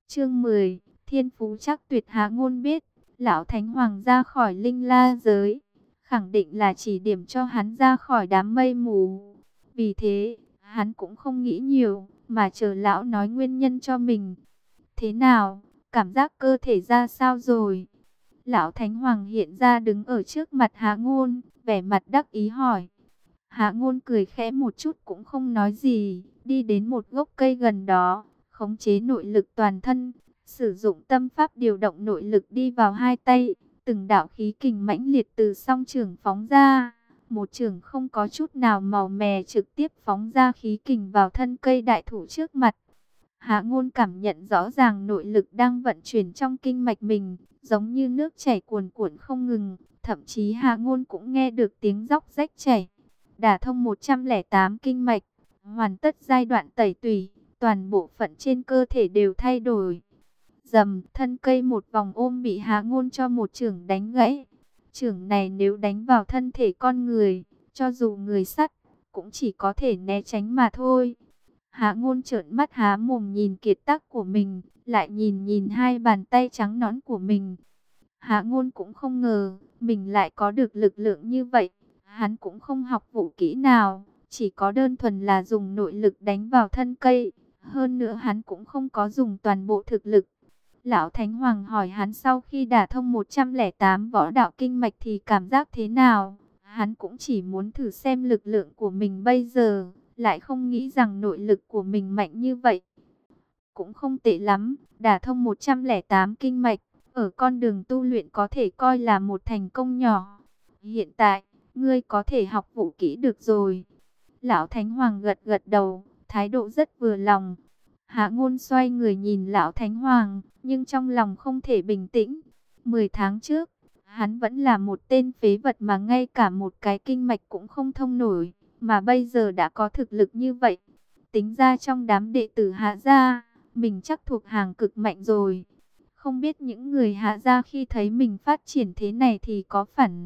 Chương 10, Thiên phú chắc tuyệt. Hạ Ngôn biết, lão Thánh Hoàng ra khỏi Linh La giới, khẳng định là chỉ điểm cho hắn ra khỏi đám mây mù. Vì thế, hắn cũng không nghĩ nhiều, mà chờ lão nói nguyên nhân cho mình. Thế nào, cảm giác cơ thể ra sao rồi? Lão Thánh Hoàng hiện ra đứng ở trước mặt Hạ Ngôn, vẻ mặt đắc ý hỏi. Hạ Ngôn cười khẽ một chút cũng không nói gì, đi đến một gốc cây gần đó, khống chế nội lực toàn thân, sử dụng tâm pháp điều động nội lực đi vào hai tay, từng đạo khí kình mãnh liệt từ song chưởng phóng ra, một chưởng không có chút nào màu mè trực tiếp phóng ra khí kình vào thân cây đại thụ trước mặt. Hạ Ngôn cảm nhận rõ ràng nội lực đang vận chuyển trong kinh mạch mình, giống như nước chảy cuồn cuộn không ngừng, thậm chí Hạ Ngôn cũng nghe được tiếng róc rách chảy. Đả thông 108 kinh mạch, hoàn tất giai đoạn tẩy tủy, toàn bộ phận trên cơ thể đều thay đổi. Dầm, thân cây một vòng ôm bị Hạ Ngôn cho một chưởng đánh gãy. Chưởng này nếu đánh vào thân thể con người, cho dù người sắt, cũng chỉ có thể né tránh mà thôi. Hạ Ngôn trợn mắt há mồm nhìn kiệt tác của mình, lại nhìn nhìn hai bàn tay trắng nõn của mình. Hạ Ngôn cũng không ngờ, mình lại có được lực lượng như vậy. Hắn cũng không học vũ kỹ nào, chỉ có đơn thuần là dùng nội lực đánh vào thân cây. Hơn nữa hắn cũng không có dùng toàn bộ thực lực. Lão Thánh Hoàng hỏi hắn sau khi đả thông 108 võ đạo kinh mạch thì cảm giác thế nào. Hắn cũng chỉ muốn thử xem lực lượng của mình bây giờ, lại không nghĩ rằng nội lực của mình mạnh như vậy. Cũng không tệ lắm, đả thông 108 kinh mạch, ở con đường tu luyện có thể coi là một thành công nhỏ. Hiện tại, ngươi có thể học vũ kỹ được rồi. Lão Thánh Hoàng gật gật đầu, thái độ rất vừa lòng. Hạ Ngôn xoay người nhìn Lão Thánh Hoàng, nhưng trong lòng không thể bình tĩnh. 10 tháng trước, hắn vẫn là một tên phế vật mà ngay cả một cái kinh mạch cũng không thông nổi, mà bây giờ đã có thực lực như vậy. Tính ra trong đám đệ tử Hạ gia, mình chắc thuộc hàng cực mạnh rồi. Không biết những người Hạ gia khi thấy mình phát triển thế này thì có phản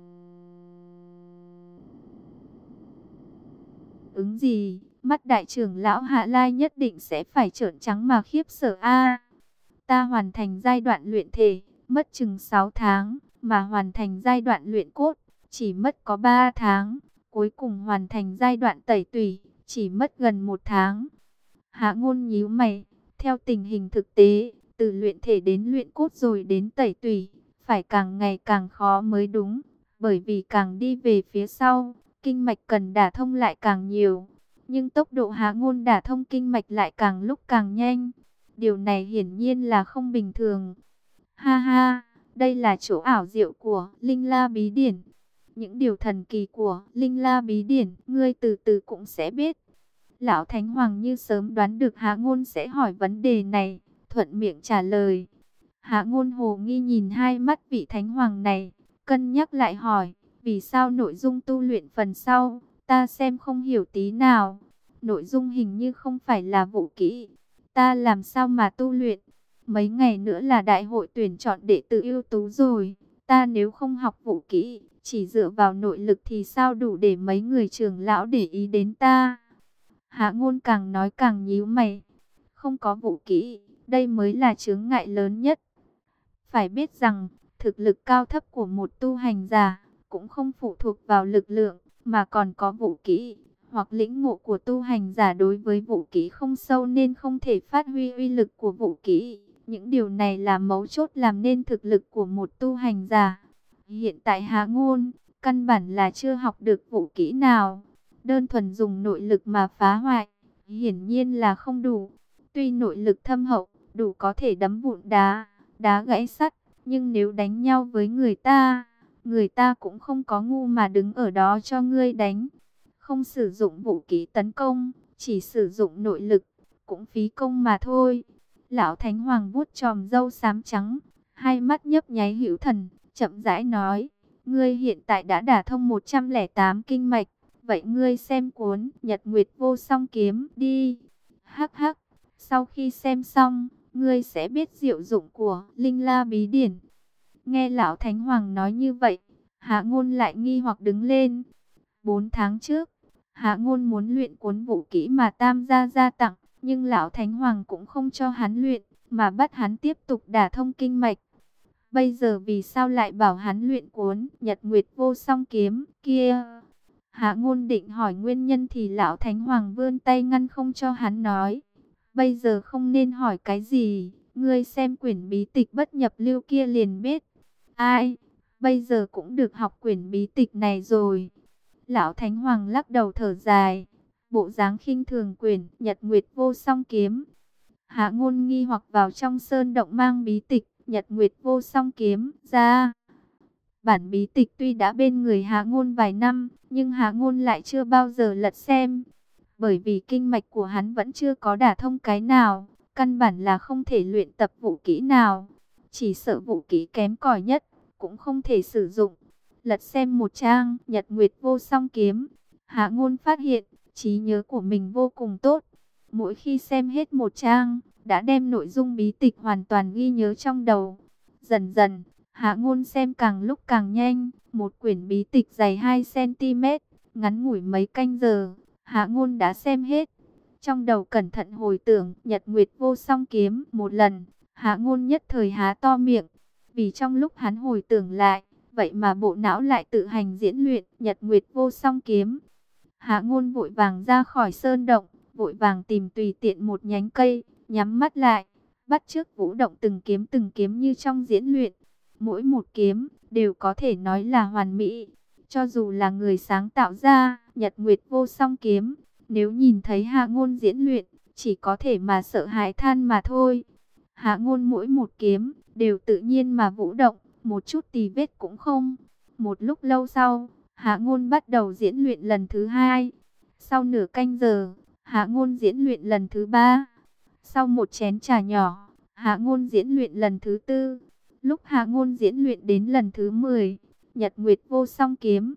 ứng gì? Mắt đại trưởng lão Hạ Lai nhất định sẽ phải trợn trắng mà khiếp sợ a. Ta hoàn thành giai đoạn luyện thể, mất chừng 6 tháng, mà hoàn thành giai đoạn luyện cốt, chỉ mất có 3 tháng. Cuối cùng hoàn thành giai đoạn tẩy tủy, chỉ mất gần 1 tháng. Hạ Ngôn nhíu mày, theo tình hình thực tế, từ luyện thể đến luyện cốt rồi đến tẩy tủy, phải càng ngày càng khó mới đúng, bởi vì càng đi về phía sau, kinh mạch cần đả thông lại càng nhiều, nhưng tốc độ Hạ Ngôn đả thông kinh mạch lại càng lúc càng nhanh. Điều này hiển nhiên là không bình thường. Ha ha, đây là chỗ ảo diệu của Linh La Bí Điển. Những điều thần kỳ của Linh La Bí Điển, ngươi từ từ cũng sẽ biết. Lão Thánh Hoàng như sớm đoán được Hạ Ngôn sẽ hỏi vấn đề này, thuận miệng trả lời. Hạ Ngôn hồ nghi nhìn hai mắt vị Thánh Hoàng này, cân nhắc lại hỏi, vì sao nội dung tu luyện phần sau, ta xem không hiểu tí nào. Nội dung hình như không phải là vũ kỹ, ta làm sao mà tu luyện? Mấy ngày nữa là đại hội tuyển chọn đệ tử ưu tú rồi, ta nếu không học vũ kỹ, chỉ dựa vào nội lực thì sao đủ để mấy người trưởng lão để ý đến ta? Hạ Ngôn càng nói càng nhíu mày. Không có vũ kỹ, đây mới là chướng ngại lớn nhất. Phải biết rằng, thực lực cao thấp của một tu hành giả cũng không phụ thuộc vào lực lượng, mà còn có vũ kỹ, hoặc lĩnh ngộ của tu hành giả đối với vũ kỹ không sâu nên không thể phát huy uy lực của vũ kỹ. Những điều này là mấu chốt làm nên thực lực của một tu hành giả. Hiện tại Hạ Ngôn, căn bản là chưa học được vũ kỹ nào. Đơn thuần dùng nội lực mà phá hoại, hiển nhiên là không đủ. Tuy nội lực thâm hậu, đủ có thể đấm vụn đá, đá gãy sắt, nhưng nếu đánh nhau với người ta cũng không có ngu mà đứng ở đó cho ngươi đánh. Không sử dụng vũ khí tấn công, chỉ sử dụng nội lực, cũng phí công mà thôi. Lão Thánh Hoàng vuốt chòm râu xám trắng, hai mắt nhấp nháy hữu thần, chậm rãi nói, ngươi hiện tại đã đả thông 108 kinh mạch, vậy ngươi xem cuốn Nhật Nguyệt Vô Song Kiếm đi. Hắc hắc, sau khi xem xong, ngươi sẽ biết diệu dụng của Linh La Bí Điển. Nghe Lão Thánh Hoàng nói như vậy, Hạ Ngôn lại nghi hoặc đứng lên. 4 tháng trước, Hạ Ngôn muốn luyện cuốn vũ kỹ mà Tam gia gia tặng, nhưng Lão Thánh Hoàng cũng không cho hắn luyện. mà bắt hắn tiếp tục đả thông kinh mạch. Bây giờ vì sao lại bảo hắn luyện cuốn Nhật Nguyệt Vô Song Kiếm kia? Hạ Ngôn định hỏi nguyên nhân thì lão Thánh Hoàng vươn tay ngăn không cho hắn nói. Bây giờ không nên hỏi cái gì, ngươi xem quyển bí tịch bất nhập lưu kia liền biết. Ai, bây giờ cũng được học quyển bí tịch này rồi. Lão Thánh Hoàng lắc đầu thở dài, bộ dáng khinh thường quyển Nhật Nguyệt Vô Song Kiếm. Hạ Ngôn nghi hoặc vào trong sơn động mang bí tịch Nhật Nguyệt Vô Song Kiếm ra. Bản bí tịch tuy đã bên người Hạ Ngôn vài năm, nhưng Hạ Ngôn lại chưa bao giờ lật xem. Bởi vì kinh mạch của hắn vẫn chưa có đả thông cái nào, căn bản là không thể luyện tập vũ kỹ nào. Chỉ sợ vũ kỹ kém cỏi nhất, cũng không thể sử dụng. Lật xem một trang Nhật Nguyệt Vô Song Kiếm, Hạ Ngôn phát hiện trí nhớ của mình vô cùng tốt. Mỗi khi xem hết một trang, đã đem nội dung bí tịch hoàn toàn ghi nhớ trong đầu. Dần dần, Hạ Ngôn xem càng lúc càng nhanh, một quyển bí tịch dày 2 cm, ngắn ngủi mấy canh giờ, Hạ Ngôn đã xem hết. Trong đầu cẩn thận hồi tưởng Nhật Nguyệt Vô Song Kiếm một lần, Hạ Ngôn nhất thời há to miệng, vì trong lúc hắn hồi tưởng lại, vậy mà bộ não lại tự hành diễn luyện Nhật Nguyệt Vô Song Kiếm. Hạ Ngôn vội vàng ra khỏi sơn động, vội vàng tìm tùy tiện một nhánh cây, nhắm mắt lại, bắt chước vũ động từng kiếm như trong diễn luyện. Mỗi một kiếm đều có thể nói là hoàn mỹ. Cho dù là người sáng tạo ra Nhật Nguyệt Vô Song Kiếm, nếu nhìn thấy Hạ Ngôn diễn luyện, chỉ có thể mà sợ hãi than mà thôi. Hạ Ngôn mỗi một kiếm đều tự nhiên mà vũ động, một chút tì vết cũng không. Một lúc lâu sau, Hạ Ngôn bắt đầu diễn luyện lần thứ hai. Sau nửa canh giờ, Hạ Ngôn diễn luyện lần thứ ba. Sau một chén trà nhỏ, Hạ Ngôn diễn luyện lần thứ tư. Lúc Hạ Ngôn diễn luyện đến lần thứ 10, Nhật Nguyệt Vô Song Kiếm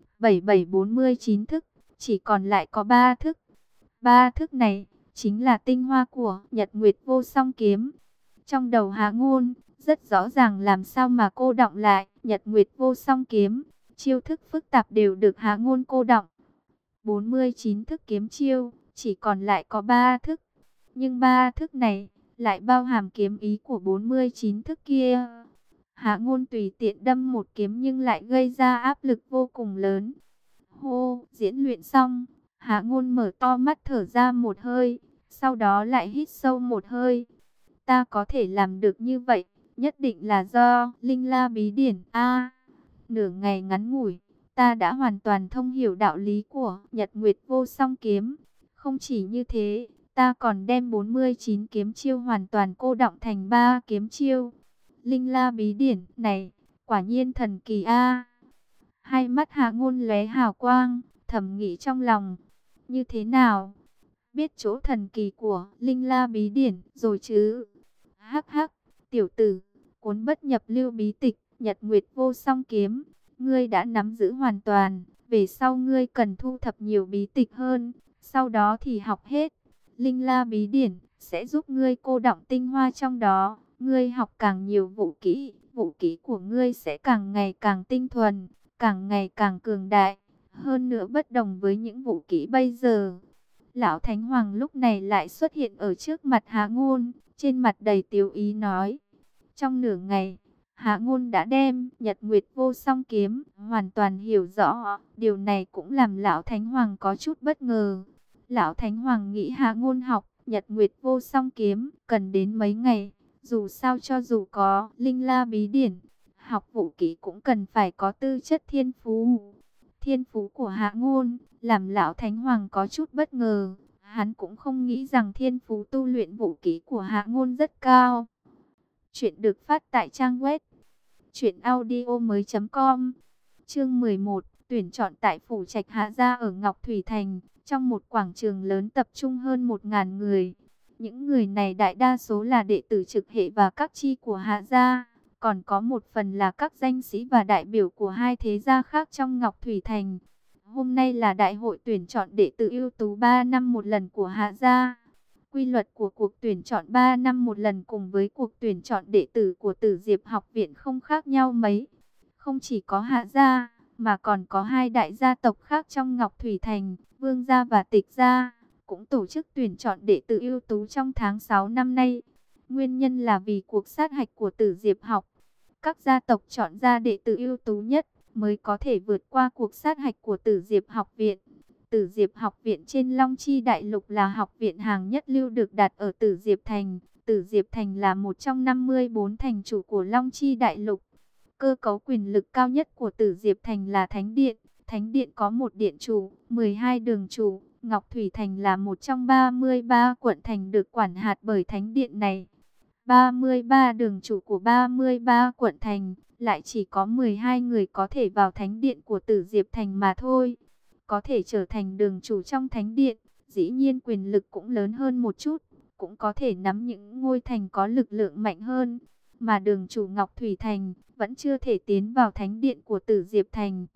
7749 thức, chỉ còn lại có 3 thức. 3 thức này chính là tinh hoa của Nhật Nguyệt Vô Song Kiếm. Trong đầu Hạ Ngôn rất rõ ràng làm sao mà cô đọng lại Nhật Nguyệt Vô Song Kiếm. Chiêu thức phức tạp đều được Hạ Ngôn cô đọng. 49 thức kiếm chiêu, chỉ còn lại có 3 thức. Nhưng 3 thức này lại bao hàm kiếm ý của 49 thức kia. Hạ Ngôn tùy tiện đâm một kiếm nhưng lại gây ra áp lực vô cùng lớn. Hô, diễn luyện xong, Hạ Ngôn mở to mắt thở ra một hơi, sau đó lại hít sâu một hơi. Ta có thể làm được như vậy, nhất định là do Linh La Bí Điển a. Nửa ngày ngắn ngủi, ta đã hoàn toàn thông hiểu đạo lý của Nhật Nguyệt Vô Song Kiếm. Không chỉ như thế, ta còn đem 49 kiếm chiêu hoàn toàn cô đọng thành 3 kiếm chiêu. Linh La Bí Điển này, quả nhiên thần kỳ a. Hai mắt Hạ Ngôn lóe hào quang, thầm nghĩ trong lòng, như thế nào? Biết chỗ thần kỳ của Linh La Bí Điển rồi chứ? Hắc hắc, tiểu tử, cuốn bất nhập lưu bí tịch Nhật Nguyệt Vô Song Kiếm, ngươi đã nắm giữ hoàn toàn, về sau ngươi cần thu thập nhiều bí tịch hơn, sau đó thì học hết. Linh La Bí Điển sẽ giúp ngươi cô đọng tinh hoa trong đó, ngươi học càng nhiều vũ kỹ của ngươi sẽ càng ngày càng tinh thuần, càng ngày càng cường đại, hơn nữa bất đồng với những vũ kỹ bây giờ. Lão Thánh Hoàng lúc này lại xuất hiện ở trước mặt Hạ Ngôn, trên mặt đầy tiếu ý nói. Trong nửa ngày, Hạ Ngôn đã đem Nhật Nguyệt Vô Song Kiếm hoàn toàn hiểu rõ, điều này cũng làm Lão Thánh Hoàng có chút bất ngờ. Lão Thánh Hoàng nghĩ Hạ Ngôn học Nhật Nguyệt Vô Song Kiếm cần đến mấy ngày, dù sao cho dù có Linh La Bí Điển, học vũ kỹ cũng cần phải có tư chất thiên phú. Thiên phú của Hạ Ngôn làm Lão Thánh Hoàng có chút bất ngờ, hắn cũng không nghĩ rằng thiên phú tu luyện vũ kỹ của Hạ Ngôn rất cao. Chuyện được phát tại trang web truyệnaudiomoi.com. Chương 11, tuyển chọn tại phủ Trạch Hạ gia ở Ngọc Thủy Thành, trong một quảng trường lớn tập trung hơn 1000 người. Những người này đại đa số là đệ tử trực hệ và các chi của Hạ gia, còn có một phần là các danh sĩ và đại biểu của hai thế gia khác trong Ngọc Thủy Thành. Hôm nay là đại hội tuyển chọn đệ tử ưu tú 3 năm một lần của Hạ gia. Quy luật của cuộc tuyển chọn 3 năm một lần cùng với cuộc tuyển chọn đệ tử của Tử Diệp học viện không khác nhau mấy. Không chỉ có Hạ gia, mà còn có hai đại gia tộc khác trong Ngọc Thủy Thành, Vương gia và Tịch gia, cũng tổ chức tuyển chọn đệ tử ưu tú trong tháng 6 năm nay. Nguyên nhân là vì cuộc sát hạch của Tử Diệp học. Các gia tộc chọn ra đệ tử ưu tú nhất mới có thể vượt qua cuộc sát hạch của Tử Diệp học viện. Tử Diệp học viện trên Long Chi Đại Lục là học viện hàng nhất lưu được đặt ở Tử Diệp Thành. Tử Diệp Thành là một trong 54 thành chủ của Long Chi Đại Lục. Cơ cấu quyền lực cao nhất của Tử Diệp Thành là Thánh Điện. Thánh Điện có một điện chủ, 12 đường chủ. Ngọc Thủy Thành là một trong 33 quận thành được quản hạt bởi Thánh Điện này. 33 đường chủ của 33 quận thành, lại chỉ có 12 người có thể vào Thánh Điện của Tử Diệp Thành mà thôi. Có thể trở thành đường chủ trong Thánh Điện, dĩ nhiên quyền lực cũng lớn hơn một chút, cũng có thể nắm những ngôi thành có lực lượng mạnh hơn. Mà đường chủ Ngọc Thủy Thành vẫn chưa thể tiến vào Thánh Điện của Tử Diệp Thành.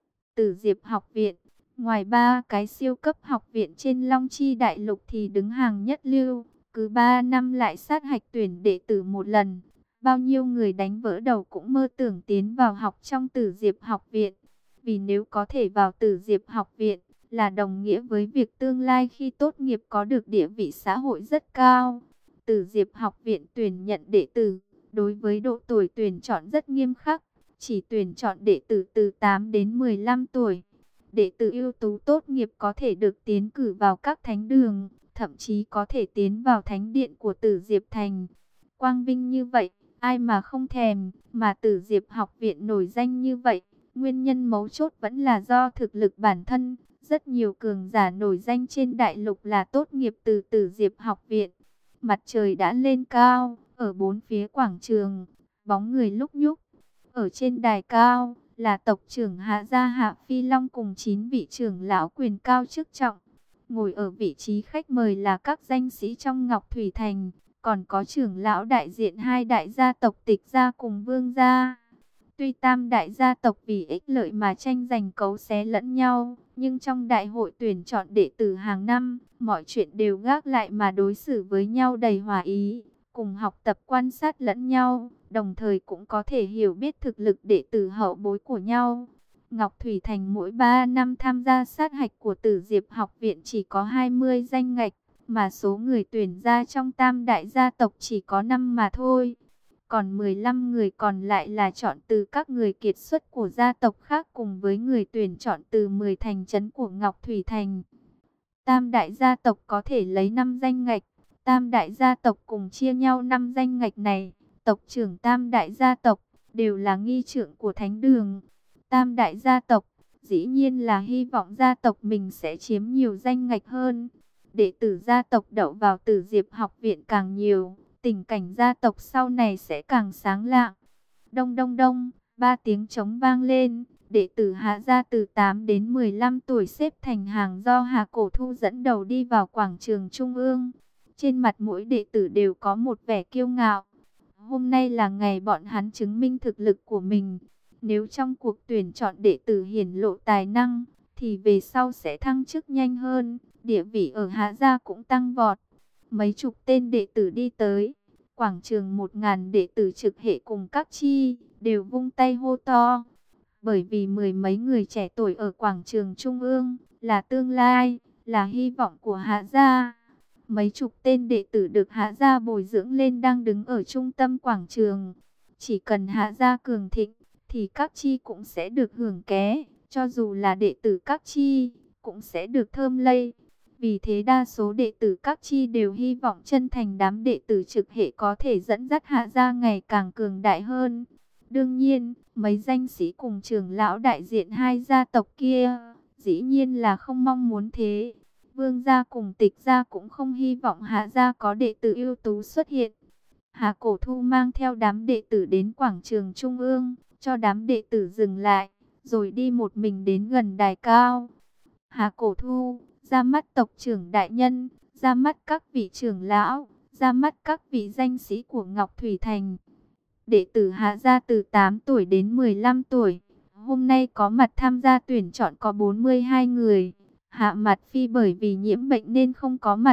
Tử Diệp học viện, ngoài 3 cái siêu cấp học viện trên Long Chi Đại Lục thì đứng hàng nhất lưu. Cứ 3 năm lại sát hạch tuyển đệ tử một lần. Bao nhiêu người đánh vỡ đầu cũng mơ tưởng tiến vào học trong Tử Diệp học viện. Vì nếu có thể vào Tử Diệp học viện là đồng nghĩa với việc tương lai khi tốt nghiệp có được địa vị xã hội rất cao. Tử Diệp học viện tuyển nhận đệ tử, đối với độ tuổi tuyển chọn rất nghiêm khắc. Chỉ tuyển chọn đệ tử từ 8 đến 15 tuổi. Đệ tử ưu tú tốt nghiệp có thể được tiến cử vào các thánh đường, thậm chí có thể tiến vào Thánh Điện của Tử Diệp Thành. Quang vinh như vậy, ai mà không thèm, mà Tử Diệp học viện nổi danh như vậy. Nguyên nhân mấu chốt vẫn là do thực lực bản thân. Rất nhiều cường giả nổi danh trên đại lục là tốt nghiệp từ Tử Diệp học viện. Mặt trời đã lên cao, ở bốn phía quảng trường, bóng người lúc nhúc. Ở trên đài cao là tộc trưởng Hạ Gia Hạ Phi Long cùng 9 vị trưởng lão quyền cao chức trọng. Ngồi ở vị trí khách mời là các danh sĩ trong Ngọc Thủy Thành, còn có trưởng lão đại diện hai đại gia tộc Tịch gia cùng Vương gia. Tuy tam đại gia tộc vì ích lợi mà tranh giành cấu xé lẫn nhau, nhưng trong đại hội tuyển chọn đệ tử hàng năm, mọi chuyện đều gác lại mà đối xử với nhau đầy hòa ý, cùng học tập quan sát lẫn nhau, đồng thời cũng có thể hiểu biết thực lực đệ tử hậu bối của nhau. Ngọc Thủy Thành mỗi 3 năm tham gia sát hạch của Tử Diệp học viện chỉ có 20 danh ngạch, mà số người tuyển ra trong tam đại gia tộc chỉ có 5 mà thôi. Còn 15 người còn lại là chọn từ các người kiệt xuất của gia tộc khác cùng với người tuyển chọn từ 10 thành trấn của Ngọc Thủy Thành. Tam đại gia tộc có thể lấy 5 danh ngạch, tam đại gia tộc cùng chia nhau 5 danh ngạch này. Tộc trưởng tam đại gia tộc đều là nghi trượng của thánh đường. Tam đại gia tộc dĩ nhiên là hy vọng gia tộc mình sẽ chiếm nhiều danh ngạch hơn. Đệ tử gia tộc đậu vào Tử Diệp học viện càng nhiều, tình cảnh gia tộc sau này sẽ càng sáng lạng. Đông đông đông, 3 tiếng trống vang lên, đệ tử Hạ gia từ 8 đến 15 tuổi xếp thành hàng do Hà Cổ Thu dẫn đầu đi vào quảng trường trung ương. Trên mặt mỗi đệ tử đều có một vẻ kiêu ngạo. Hôm nay là ngày bọn hắn chứng minh thực lực của mình. Nếu trong cuộc tuyển chọn đệ tử hiển lộ tài năng, thì về sau sẽ thăng chức nhanh hơn, địa vị ở Hạ gia cũng tăng vọt. Mấy chục tên đệ tử đi tới, quảng trường 1000 đệ tử trực hệ cùng các chi, đều vung tay hô to. Bởi vì mười mấy người trẻ tuổi ở quảng trường trung ương, là tương lai, là hy vọng của Hạ gia. Mấy chục tên đệ tử được Hạ gia bồi dưỡng lên đang đứng ở trung tâm quảng trường. Chỉ cần Hạ gia cường thịnh, thì các chi cũng sẽ được hưởng ké, cho dù là đệ tử các chi, cũng sẽ được thơm lây. Vì thế đa số đệ tử các chi đều hy vọng chân thành đám đệ tử trực hệ có thể dẫn dắt Hạ gia ngày càng cường đại hơn. Đương nhiên, mấy danh sĩ cùng trưởng lão đại diện hai gia tộc kia, dĩ nhiên là không mong muốn thế. Vương gia cùng Tịch gia cũng không hy vọng Hạ gia có đệ tử ưu tú xuất hiện. Hà Cổ Thu mang theo đám đệ tử đến quảng trường trung ương, cho đám đệ tử dừng lại, rồi đi một mình đến gần đài cao. Hà Cổ Thu, ra mắt tộc trưởng đại nhân, ra mắt các vị trưởng lão, ra mắt các vị danh sĩ của Ngọc Thủy Thành. Đệ tử Hạ gia từ 8 tuổi đến 15 tuổi, hôm nay có mặt tham gia tuyển chọn có 42 người. Hạ Mặt Phi bởi vì nhiễm bệnh nên không có mặt.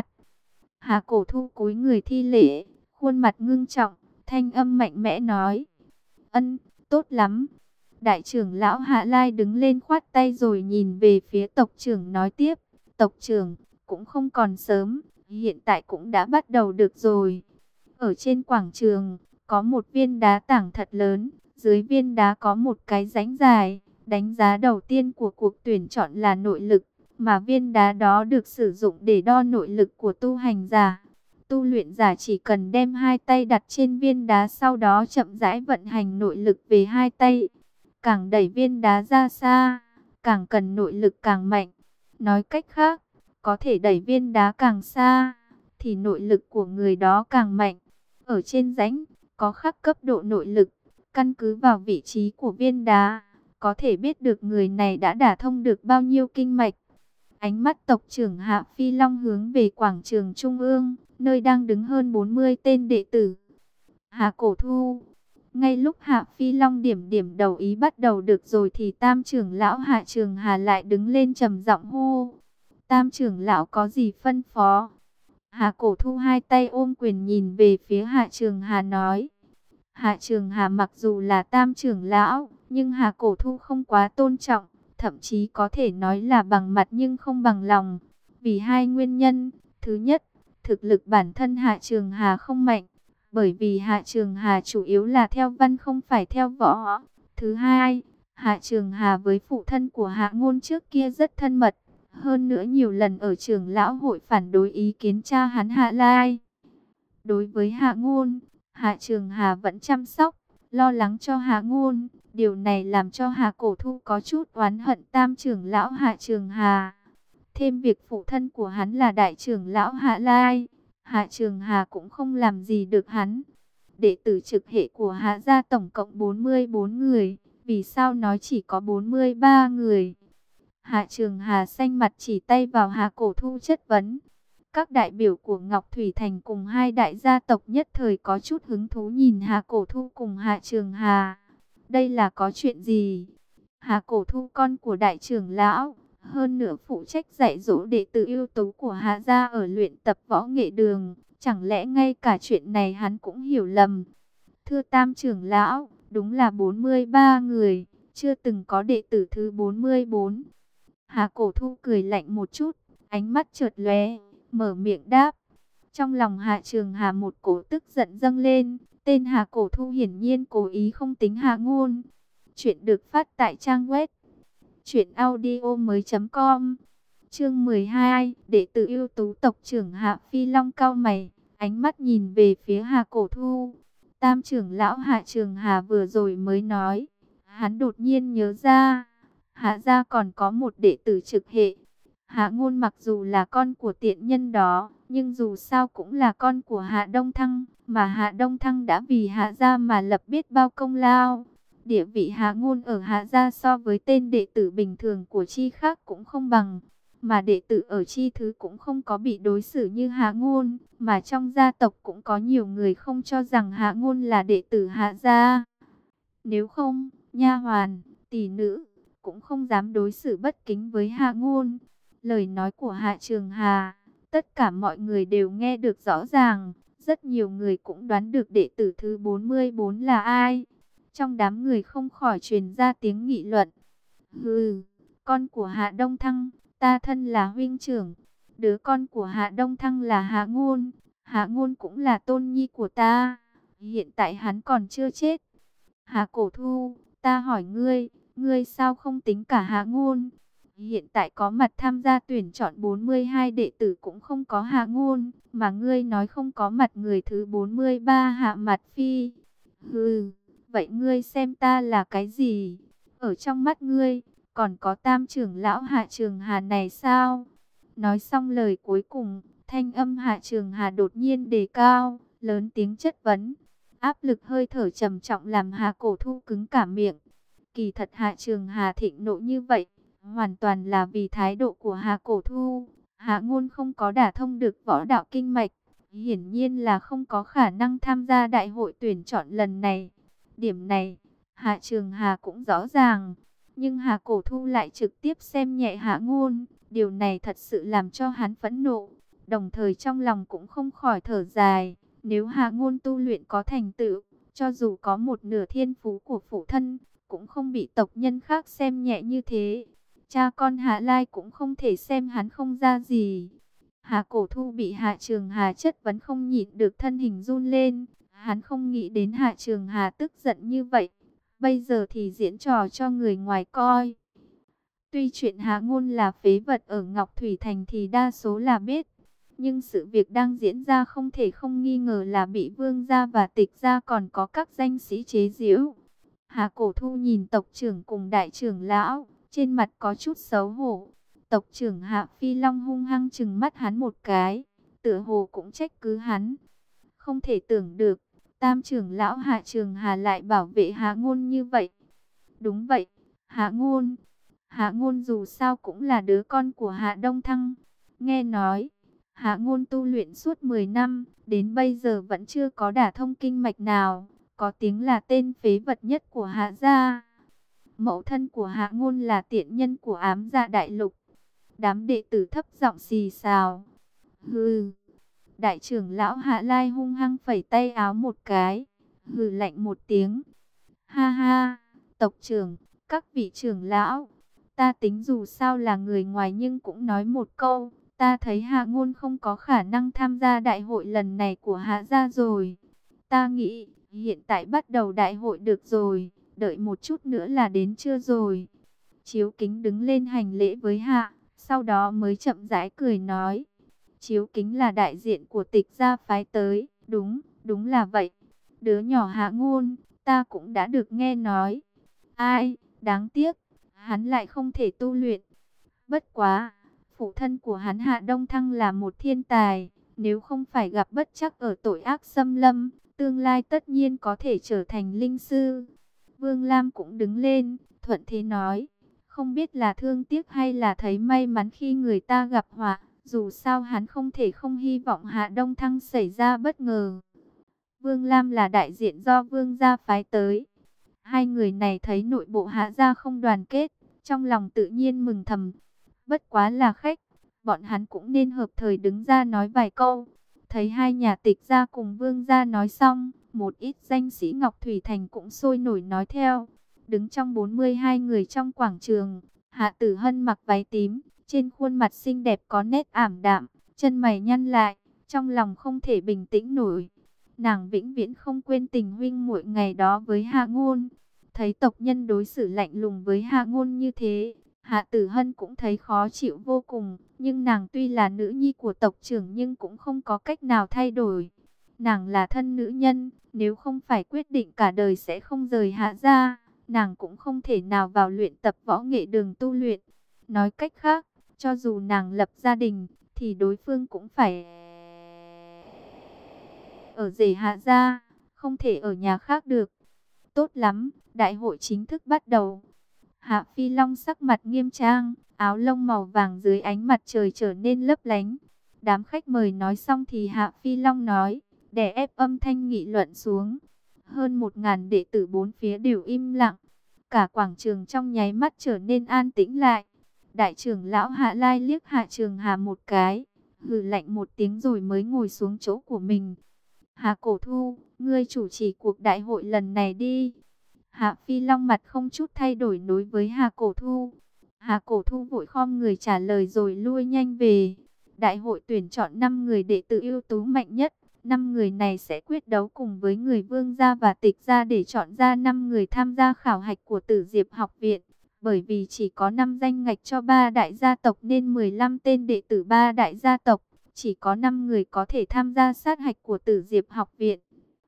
Hà Cổ Thu cúi người thi lễ, khuôn mặt ngưng trọng, thanh âm mạnh mẽ nói: "Ân, tốt lắm." Đại trưởng lão Hạ Lai đứng lên khoát tay rồi nhìn về phía tộc trưởng nói tiếp: "Tộc trưởng, cũng không còn sớm, hiện tại cũng đã bắt đầu được rồi." Ở trên quảng trường, có một viên đá tảng thật lớn, dưới viên đá có một cái rãnh dài. Đánh giá đầu tiên của cuộc tuyển chọn là nội lực, mà viên đá đó được sử dụng để đo nội lực của tu hành giả. Tu luyện giả chỉ cần đem hai tay đặt trên viên đá, sau đó chậm rãi vận hành nội lực về hai tay. Càng đẩy viên đá ra xa, càng cần nội lực càng mạnh. Nói cách khác, có thể đẩy viên đá càng xa, thì nội lực của người đó càng mạnh. Ở trên rãnh, có khắc cấp độ nội lực, căn cứ vào vị trí của viên đá, có thể biết được người này đã đả thông được bao nhiêu kinh mạch. Ánh mắt tộc trưởng Hạ Phi Long hướng về quảng trường trung ương, nơi đang đứng hơn 40 tên đệ tử. Hạ Cổ Thu. Ngay lúc Hạ Phi Long điểm điểm đầu ý bắt đầu được rồi thì tam trưởng lão Hạ Trường Hà lại đứng lên trầm giọng hô. Tam trưởng lão có gì phân phó? Hạ Cổ Thu hai tay ôm quyền nhìn về phía Hạ Trường Hà nói. Hạ Trường Hà mặc dù là tam trưởng lão, nhưng Hạ Cổ Thu không quá tôn trọng, thậm chí có thể nói là bằng mặt nhưng không bằng lòng. Vì hai nguyên nhân, thứ nhất, thực lực bản thân Hạ Trường Hà không mạnh, bởi vì Hạ Trường Hà chủ yếu là theo văn không phải theo võ. Thứ hai, Hạ Trường Hà với phụ thân của Hạ Ngôn trước kia rất thân mật, hơn nữa nhiều lần ở trưởng lão hội phản đối ý kiến cha hắn Hạ Lai. Đối với Hạ Ngôn, Hạ Trường Hà vẫn chăm sóc, lo lắng cho Hạ Ngôn. Điều này làm cho Hạ Cổ Thu có chút oán hận tam trưởng lão Hạ Trường Hà. Thêm việc phụ thân của hắn là đại trưởng lão Hạ Lai, Hạ Trường Hà cũng không làm gì được hắn. Đệ tử trực hệ của Hạ gia tổng cộng 44 người, vì sao nói chỉ có 43 người? Hạ Trường Hà xanh mặt chỉ tay vào Hạ Cổ Thu chất vấn. Các đại biểu của Ngọc Thủy Thành cùng hai đại gia tộc nhất thời có chút hứng thú nhìn Hạ Cổ Thu cùng Hạ Trường Hà. Đây là có chuyện gì? Hạ Cổ Thu con của đại trưởng lão, hơn nữa phụ trách dạy dỗ đệ tử ưu tú của Hạ gia ở luyện tập võ nghệ đường. Chẳng lẽ ngay cả chuyện này hắn cũng hiểu lầm? Thưa tam trưởng lão, đúng là 43 người, chưa từng có đệ tử thứ 44. Hạ Cổ Thu cười lạnh một chút, ánh mắt chợt lóe, mở miệng đáp. Trong lòng Hạ Trường Hà một cổ tức giận dâng lên, tên Hạ Cổ Thu hiển nhiên cố ý không tính Hạ Ngôn. Chuyện được phát tại trang web truyệnaudiomoi.com. Chương 12, đệ tử ưu tú tộc trưởng Hạ Phi Long cau mày, ánh mắt nhìn về phía Hạ Cổ Thu. Tam trưởng lão Hạ Trường Hà vừa rồi mới nói, hắn đột nhiên nhớ ra, Hạ gia còn có một đệ tử trực hệ. Hạ Ngôn mặc dù là con của tiện nhân đó, nhưng dù sao cũng là con của Hạ Đông Thăng, mà Hạ Đông Thăng đã vì Hạ gia mà lập biết bao công lao. Địa vị Hạ Ngôn ở Hạ gia so với tên đệ tử bình thường của chi khác cũng không bằng, mà đệ tử ở chi thứ cũng không có bị đối xử như Hạ Ngôn, mà trong gia tộc cũng có nhiều người không cho rằng Hạ Ngôn là đệ tử Hạ gia. Nếu không, nha hoàn, tỷ nữ cũng không dám đối xử bất kính với Hạ Ngôn. Lời nói của Hạ Trường Hà, tất cả mọi người đều nghe được rõ ràng, rất nhiều người cũng đoán được đệ tử thứ 44 là ai. Trong đám người không khỏi truyền ra tiếng nghị luận. Hừ, con của Hạ Đông Thăng, ta thân là huynh trưởng. Đứa con của Hạ Đông Thăng là Hạ Ngôn. Hạ Ngôn cũng là tôn nhi của ta. Hiện tại hắn còn chưa chết. Hạ Cổ Thu, ta hỏi ngươi, ngươi sao không tính cả Hạ Ngôn? Hiện tại có mặt tham gia tuyển chọn 42 đệ tử cũng không có Hạ Ngôn, mà ngươi nói không có mặt người thứ 43 Hạ Mạt Phi. Hừ, vậy ngươi xem ta là cái gì? Ở trong mắt ngươi, còn có tam trưởng lão Hạ Trường Hà này sao? Nói xong lời cuối cùng, thanh âm Hạ Trường Hà đột nhiên đề cao, lớn tiếng chất vấn. Áp lực hơi thở trầm trọng làm Hạ Cổ Thu cứng cả miệng. Kỳ thật Hạ Trường Hà thịnh nộ như vậy, hoàn toàn là vì thái độ của Hạ Cổ Thu. Hạ Ngôn không có đả thông được võ đạo kinh mạch, hiển nhiên là không có khả năng tham gia đại hội tuyển chọn lần này. Điểm này, Hạ Trường Hà cũng rõ ràng, nhưng Hạ Cổ Thu lại trực tiếp xem nhẹ Hạ Ngôn. Điều này thật sự làm cho hắn phẫn nộ, đồng thời trong lòng cũng không khỏi thở dài. Nếu Hạ Ngôn tu luyện có thành tựu, cho dù có một nửa thiên phú của phụ thân, cũng không bị tộc nhân khác xem nhẹ như thế. Cha con Hạ Lai cũng không thể xem hắn không ra gì. Hạ Cổ Thu bị Hạ Trường Hà chất vấn không nhịn được thân hình run lên. Hắn không nghĩ đến Hạ Trường Hà tức giận như vậy. Bây giờ thì diễn trò cho người ngoài coi. Tuy chuyện Hạ Ngôn là phế vật ở Ngọc Thủy Thành thì đa số là biết. Nhưng sự việc đang diễn ra không thể không nghi ngờ là bị Vương gia và Tịch gia còn có các danh sĩ chế giễu. Hạ Cổ Thu nhìn tộc trưởng cùng đại trưởng lão, trên mặt có chút xấu hổ. Tộc trưởng Hạ Phi Long hung hăng trừng mắt hắn một cái, tựa hồ cũng trách cứ hắn. Không thể tưởng được, tam trưởng lão Hạ Trường Hà lại bảo vệ Hạ Ngôn như vậy. Đúng vậy, Hạ Ngôn dù sao cũng là đứa con của Hạ Đông Thăng. Nghe nói, Hạ Ngôn tu luyện suốt 10 năm, đến bây giờ vẫn chưa có đả thông kinh mạch nào, có tiếng là tên phế vật nhất của Hạ gia. Mẫu thân của Hạ Ngôn là tiện nhân của Ám Dạ Đại Lục. Đám đệ tử thấp giọng xì xào. Hừ. Đại trưởng lão Hạ Lai hung hăng phẩy tay áo một cái, hừ lạnh một tiếng. Ha ha, tộc trưởng, các vị trưởng lão, ta tính dù sao là người ngoài nhưng cũng nói một câu, ta thấy Hạ Ngôn không có khả năng tham gia đại hội lần này của Hạ gia rồi. Ta nghĩ, hiện tại bắt đầu đại hội được rồi, đợi một chút nữa là đến trưa rồi. Chiếu Kính đứng lên hành lễ với Hạ, sau đó mới chậm rãi cười nói. Chiếu Kính là đại diện của Tịch gia phái tới, đúng là vậy. Đứa nhỏ Hạ Ngôn, ta cũng đã được nghe nói. Ai, đáng tiếc, hắn lại không thể tu luyện. Bất quá, phụ thân của hắn Hạ Đông Thăng là một thiên tài, nếu không phải gặp bất trắc ở tội ác xâm lâm, tương lai tất nhiên có thể trở thành linh sư. Vương Lam cũng đứng lên, thuận thế nói, không biết là thương tiếc hay là thấy may mắn khi người ta gặp họa, dù sao hắn không thể không hy vọng Hạ Đông Thăng xảy ra bất ngờ. Vương Lam là đại diện do Vương gia phái tới. Hai người này thấy nội bộ Hạ gia không đoàn kết, trong lòng tự nhiên mừng thầm. Bất quá là khách, bọn hắn cũng nên hợp thời đứng ra nói vài câu. Thấy hai nhà Tịch gia cùng Vương gia nói xong, một ít danh sĩ Ngọc Thủy Thành cũng sôi nổi nói theo. Đứng trong 42 người trong quảng trường, Hạ Tử Hân mặc váy tím, trên khuôn mặt xinh đẹp có nét ảm đạm, chân mày nhăn lại, trong lòng không thể bình tĩnh nổi. Nàng vĩnh viễn không quên tình huynh muội ngày đó với Hạ Ngôn. Thấy tộc nhân đối xử lạnh lùng với Hạ Ngôn như thế, Hạ Tử Hân cũng thấy khó chịu vô cùng. Nhưng nàng tuy là nữ nhi của tộc trưởng nhưng cũng không có cách nào thay đổi. Nàng là thân nữ nhân, nếu không phải quyết định cả đời sẽ không rời Hạ gia, nàng cũng không thể nào vào luyện tập võ nghệ đường tu luyện. Nói cách khác, cho dù nàng lập gia đình, thì đối phương cũng phải ở rể Hạ gia, không thể ở nhà khác được. Tốt lắm, đại hội chính thức bắt đầu. Hạ Phi Long sắc mặt nghiêm trang, áo lông màu vàng dưới ánh mặt trời trở nên lấp lánh. Đám khách mời nói xong thì Hạ Phi Long nói, đè ép âm thanh nghị luận xuống. Hơn 1000 đệ tử bốn phía đều im lặng. Cả quảng trường trong nháy mắt trở nên an tĩnh lại. Đại trưởng lão Hạ Lai liếc Hạ Trường Hà một cái, hừ lạnh một tiếng rồi mới ngồi xuống chỗ của mình. Hạ Cổ Thu, ngươi chủ trì cuộc đại hội lần này đi. Hạ Phi Long mặt không chút thay đổi đối với Hạ Cổ Thu. Hạ Cổ Thu vội khom người trả lời rồi lui nhanh về. Đại hội tuyển chọn 5 người đệ tử ưu tú mạnh nhất. 5 người này sẽ quyết đấu cùng với người Vương gia và Tịch gia để chọn ra 5 người tham gia khảo hạch của Tử Diệp học viện. Bởi vì chỉ có 5 danh ngạch cho 3 đại gia tộc nên 15 tên đệ tử 3 đại gia tộc. Chỉ có 5 người có thể tham gia sát hạch của Tử Diệp học viện.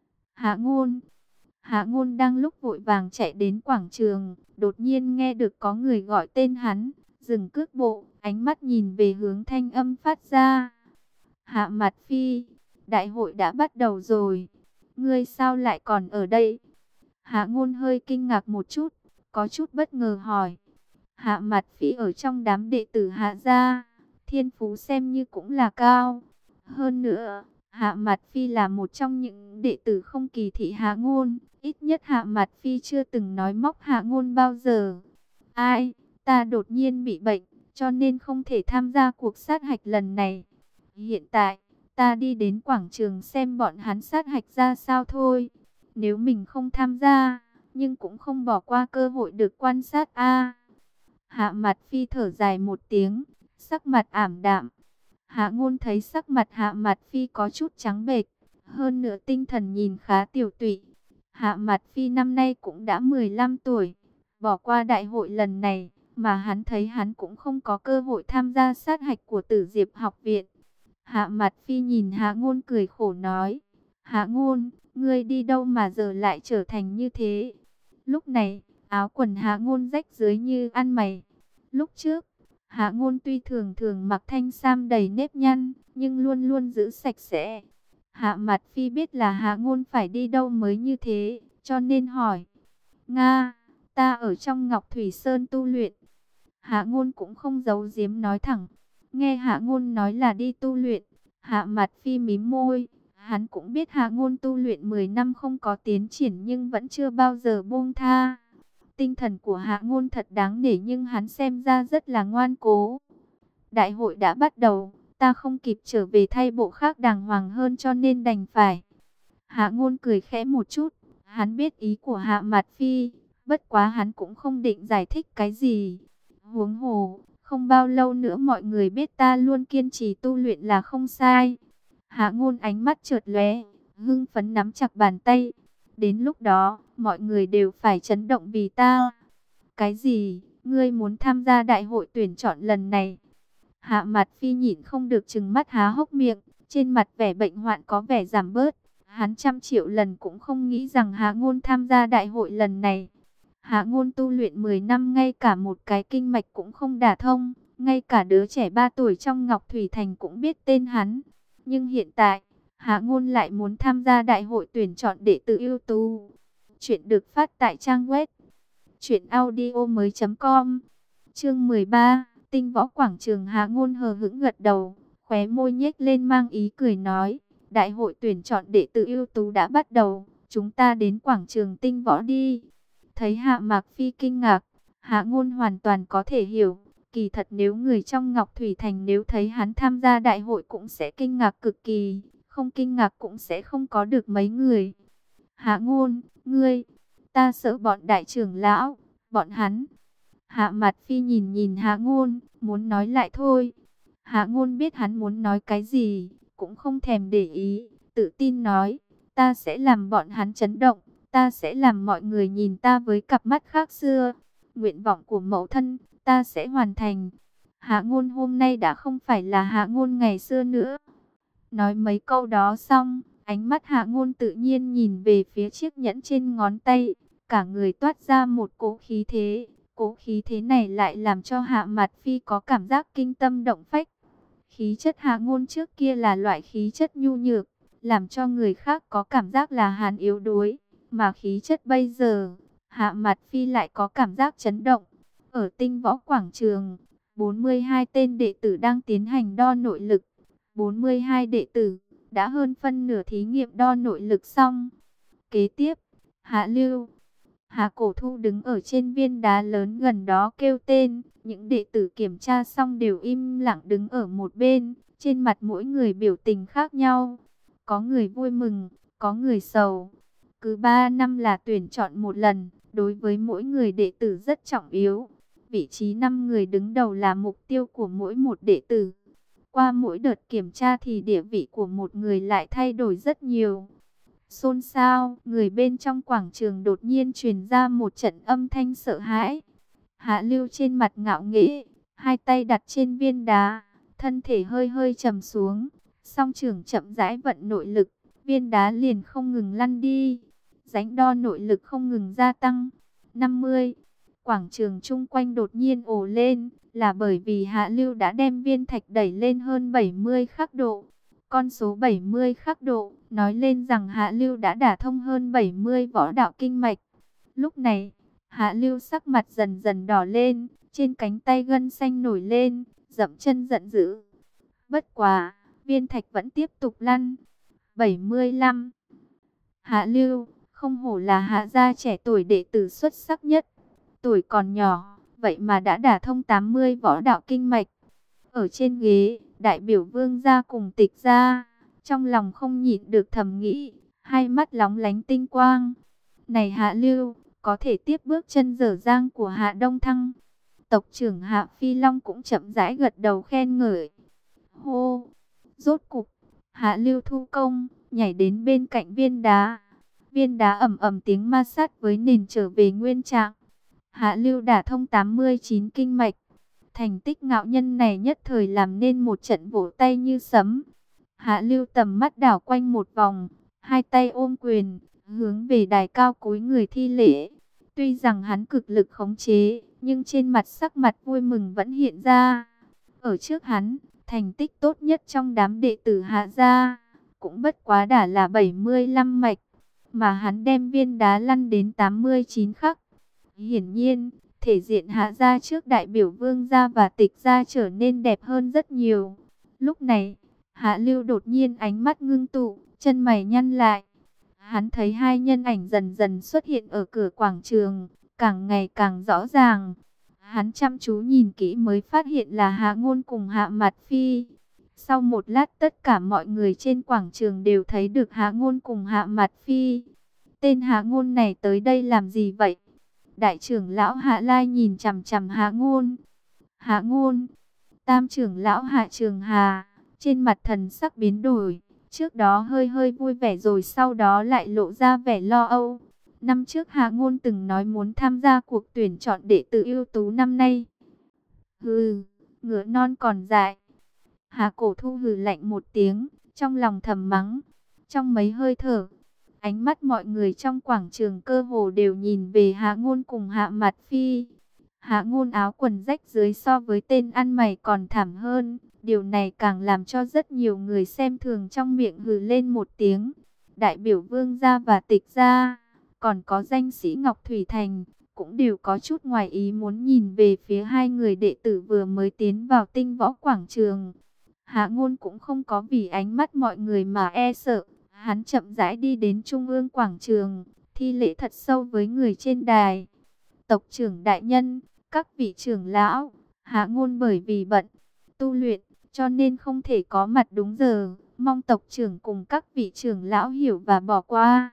Hạ Ngôn đang lúc vội vàng chạy đến quảng trường, đột nhiên nghe được có người gọi tên hắn, dừng cước bộ, ánh mắt nhìn về hướng thanh âm phát ra. Hạ Mạt Phi, đại hội đã bắt đầu rồi, ngươi sao lại còn ở đây? Hạ Ngôn hơi kinh ngạc một chút, có chút bất ngờ hỏi. Hạ Mạt Phi ở trong đám đệ tử Hạ gia, thiên phú xem như cũng là cao. Hơn nữa, Hạ Mạt Phi là một trong những đệ tử không kỳ thị Hạ Ngôn. Ít nhất Hạ Mạt Phi chưa từng nói móc Hạ Ngôn bao giờ. Ai, ta đột nhiên bị bệnh, cho nên không thể tham gia cuộc sát hạch lần này. Hiện tại, ta đi đến quảng trường xem bọn hắn sát hạch ra sao thôi. Nếu mình không tham gia, nhưng cũng không bỏ qua cơ hội được quan sát a. Hạ Mạt Phi thở dài một tiếng, sắc mặt ảm đạm. Hạ Ngôn thấy sắc mặt Hạ Mạt Phi có chút trắng bệch, hơn nữa tinh thần nhìn khá tiểu tụy. Hạ Mạt Phi năm nay cũng đã 15 tuổi, bỏ qua đại hội lần này, mà hắn thấy hắn cũng không có cơ hội tham gia sát hạch của Tử Diệp học viện. Hạ Mạt Phi nhìn Hạ Ngôn cười khổ nói, Hạ Ngôn, ngươi đi đâu mà giờ lại trở thành như thế? Lúc này, áo quần Hạ Ngôn rách rưới như ăn mày. Lúc trước, Hạ Ngôn tuy thường thường mặc thanh sam đầy nếp nhăn, nhưng luôn luôn giữ sạch sẽ. Hạ Mạt Phi biết là Hạ Ngôn phải đi đâu mới như thế, cho nên hỏi. Nga, ta ở trong Ngọc Thủy Sơn tu luyện. Hạ Ngôn cũng không giấu giếm nói thẳng. Nghe Hạ Ngôn nói là đi tu luyện, Hạ Mạt Phi mím môi. Hắn cũng biết Hạ Ngôn tu luyện 10 năm không có tiến triển nhưng vẫn chưa bao giờ buông tha. Tinh thần của Hạ Ngôn thật đáng nể nhưng hắn xem ra rất là ngoan cố. Đại hội đã bắt đầu, ta không kịp trở về thay bộ khác đàng hoàng hơn cho nên đành phải. Hạ Ngôn cười khẽ một chút, hắn biết ý của Hạ Mạt Phi, bất quá hắn cũng không định giải thích cái gì. Huống hồ, không bao lâu nữa mọi người biết ta luôn kiên trì tu luyện là không sai. Hạ Ngôn ánh mắt chợt lóe, hưng phấn nắm chặt bàn tay. Đến lúc đó, mọi người đều phải chấn động vì ta. Cái gì? Ngươi muốn tham gia đại hội tuyển chọn lần này? Hạ Mạt Phi nhịn không được trừng mắt há hốc miệng, trên mặt vẻ bệnh hoạn có vẻ giảm bớt. Hắn trăm triệu lần cũng không nghĩ rằng Hạ Ngôn tham gia đại hội lần này. Hạ Ngôn tu luyện 10 năm ngay cả một cái kinh mạch cũng không đả thông, ngay cả đứa trẻ 3 tuổi trong Ngọc Thủy Thành cũng biết tên hắn. Nhưng hiện tại, Hạ Ngôn lại muốn tham gia đại hội tuyển chọn đệ tử ưu tú. Chuyện được phát tại trang web truyệnaudiomoi.com. Chương 13, Tinh Võ Quảng Trường. Hạ Ngôn hờ hững gật đầu, khóe môi nhếch lên mang ý cười nói, đại hội tuyển chọn đệ tử ưu tú đã bắt đầu, chúng ta đến quảng trường Tinh Võ đi. Thấy Hạ Mạc Phi kinh ngạc, Hạ Ngôn hoàn toàn có thể hiểu. Kỳ thật nếu người trong Ngọc Thủy Thành nếu thấy hắn tham gia đại hội cũng sẽ kinh ngạc cực kỳ, không kinh ngạc cũng sẽ không có được mấy người. Hạ Ngôn, ngươi, ta sợ bọn đại trưởng lão, bọn hắn. Hạ Mạt Phi nhìn nhìn Hạ Ngôn, muốn nói lại thôi. Hạ Ngôn biết hắn muốn nói cái gì, cũng không thèm để ý, tự tin nói, ta sẽ làm bọn hắn chấn động, ta sẽ làm mọi người nhìn ta với cặp mắt khác xưa. Nguyện vọng của mẫu thân, ta sẽ hoàn thành. Hạ Ngôn hôm nay đã không phải là Hạ Ngôn ngày xưa nữa. Nói mấy câu đó xong, ánh mắt Hạ Ngôn tự nhiên nhìn về phía chiếc nhẫn trên ngón tay, cả người toát ra một cỗ khí thế. Cỗ khí thế này lại làm cho Hạ Mạt Phi có cảm giác kinh tâm động phách. Khí chất Hạ Ngôn trước kia là loại khí chất nhu nhược, làm cho người khác có cảm giác là hắn yếu đuối, mà khí chất bây giờ, Hạ Mạt Phi lại có cảm giác chấn động. Ở Tinh Võ Quảng Trường, 42 tên đệ tử đang tiến hành đo nội lực. 42 đệ tử đã hơn phân nửa thí nghiệm đo nội lực xong. Kế tiếp, Hạ Lưu, Hạ Cổ Thu đứng ở trên viên đá lớn gần đó kêu tên. Những đệ tử kiểm tra xong đều im lặng đứng ở một bên. Trên mặt mỗi người biểu tình khác nhau. Có người vui mừng, có người sầu. Cứ 3 năm là tuyển chọn một lần. Đối với mỗi người đệ tử rất trọng yếu. Vị trí 5 người đứng đầu là mục tiêu của mỗi một đệ tử. Qua mỗi đợt kiểm tra thì địa vị của một người lại thay đổi rất nhiều. Xôn xao, người bên trong quảng trường đột nhiên truyền ra một trận âm thanh sợ hãi. Hạ Lưu trên mặt ngạo nghễ, hai tay đặt trên viên đá, thân thể hơi hơi trầm xuống, song trưởng chậm rãi vận nội lực, viên đá liền không ngừng lăn đi. Rãnh đo nội lực không ngừng gia tăng. 50. Quảng trường chung quanh đột nhiên ồ lên, là bởi vì Hạ Lưu đã đem viên thạch đẩy lên hơn 70 khắc độ. Con số 70 khắc độ nói lên rằng Hạ Lưu đã đả thông hơn 70 võ đạo kinh mạch. Lúc này, Hạ Lưu sắc mặt dần dần đỏ lên, trên cánh tay gân xanh nổi lên, dậm chân giận dữ. Bất quá, viên thạch vẫn tiếp tục lăn. 75. Hạ Lưu, không hổ là Hạ gia trẻ tuổi đệ tử xuất sắc nhất. Tuổi còn nhỏ, vậy mà đã đả thông 80 võ đạo kinh mạch. Ở trên ghế, đại biểu Vương gia cùng Tịch gia, trong lòng không nhịn được thầm nghĩ, hai mắt lóng lánh tinh quang. Này Hạ Lưu, có thể tiếp bước chân dở dang của Hạ Đông Thăng. Tộc trưởng Hạ Phi Long cũng chậm rãi gật đầu khen ngợi. Hô! Rốt cục, Hạ Lưu thu công, nhảy đến bên cạnh viên đá. Viên đá ầm ầm tiếng ma sát với nền trở về nguyên trạng. Hạ Lưu đả thông 89 kinh mạch. Thành tích ngạo nhân này nhất thời làm nên một trận vỗ tay như sấm. Hạ Lưu tầm mắt đảo quanh một vòng, hai tay ôm quyền, hướng về đài cao cúi người thi lễ. Tuy rằng hắn cực lực khống chế, nhưng trên mặt sắc mặt vui mừng vẫn hiện ra. Ở trước hắn, thành tích tốt nhất trong đám đệ tử Hạ gia, cũng bất quá đã là 75 mạch, mà hắn đem viên đá lăn đến 89 khắc. Hiển nhiên, thể diện Hạ gia trước đại biểu Vương gia và Tịch gia trở nên đẹp hơn rất nhiều. Lúc này, Hạ Lưu đột nhiên ánh mắt ngưng tụ, chân mày nhăn lại. Hắn thấy hai nhân ảnh dần dần xuất hiện ở cửa quảng trường, càng ngày càng rõ ràng. Hắn chăm chú nhìn kỹ mới phát hiện là Hạ Ngôn cùng Hạ Mạt Phi. Sau một lát tất cả mọi người trên quảng trường đều thấy được Hạ Ngôn cùng Hạ Mạt Phi. Tên Hạ Ngôn này tới đây làm gì vậy? Đại trưởng lão Hạ Lai nhìn chằm chằm Hạ Ngôn. Hạ Ngôn, tam trưởng lão Hạ Trường Hà, trên mặt thần sắc biến đổi. Trước đó hơi hơi vui vẻ rồi sau đó lại lộ ra vẻ lo âu. Năm trước Hạ Ngôn từng nói muốn tham gia cuộc tuyển chọn đệ tử ưu tú năm nay. Hừ, ngựa non còn dại. Hạ Cổ Thu hừ lạnh một tiếng, trong lòng thầm mắng. Trong mấy hơi thở, ánh mắt mọi người trong quảng trường cơ hồ đều nhìn về Hạ Ngôn cùng Hạ Mạt Phi. Hạ Ngôn áo quần rách dưới so với tên ăn mày còn thảm hơn. Điều này càng làm cho rất nhiều người xem thường trong miệng hừ lên một tiếng. Đại biểu Vương gia và Tịch gia, còn có danh sĩ Ngọc Thủy Thành, cũng đều có chút ngoài ý muốn nhìn về phía hai người đệ tử vừa mới tiến vào Tinh Võ Quảng Trường. Hạ Ngôn cũng không có vì ánh mắt mọi người mà e sợ. Hắn chậm rãi đi đến trung ương quảng trường, thi lễ thật sâu với người trên đài. Tộc trưởng đại nhân, các vị trưởng lão, Hạ Ngôn bởi vì bận tu luyện, cho nên không thể có mặt đúng giờ. Mong tộc trưởng cùng các vị trưởng lão hiểu và bỏ qua.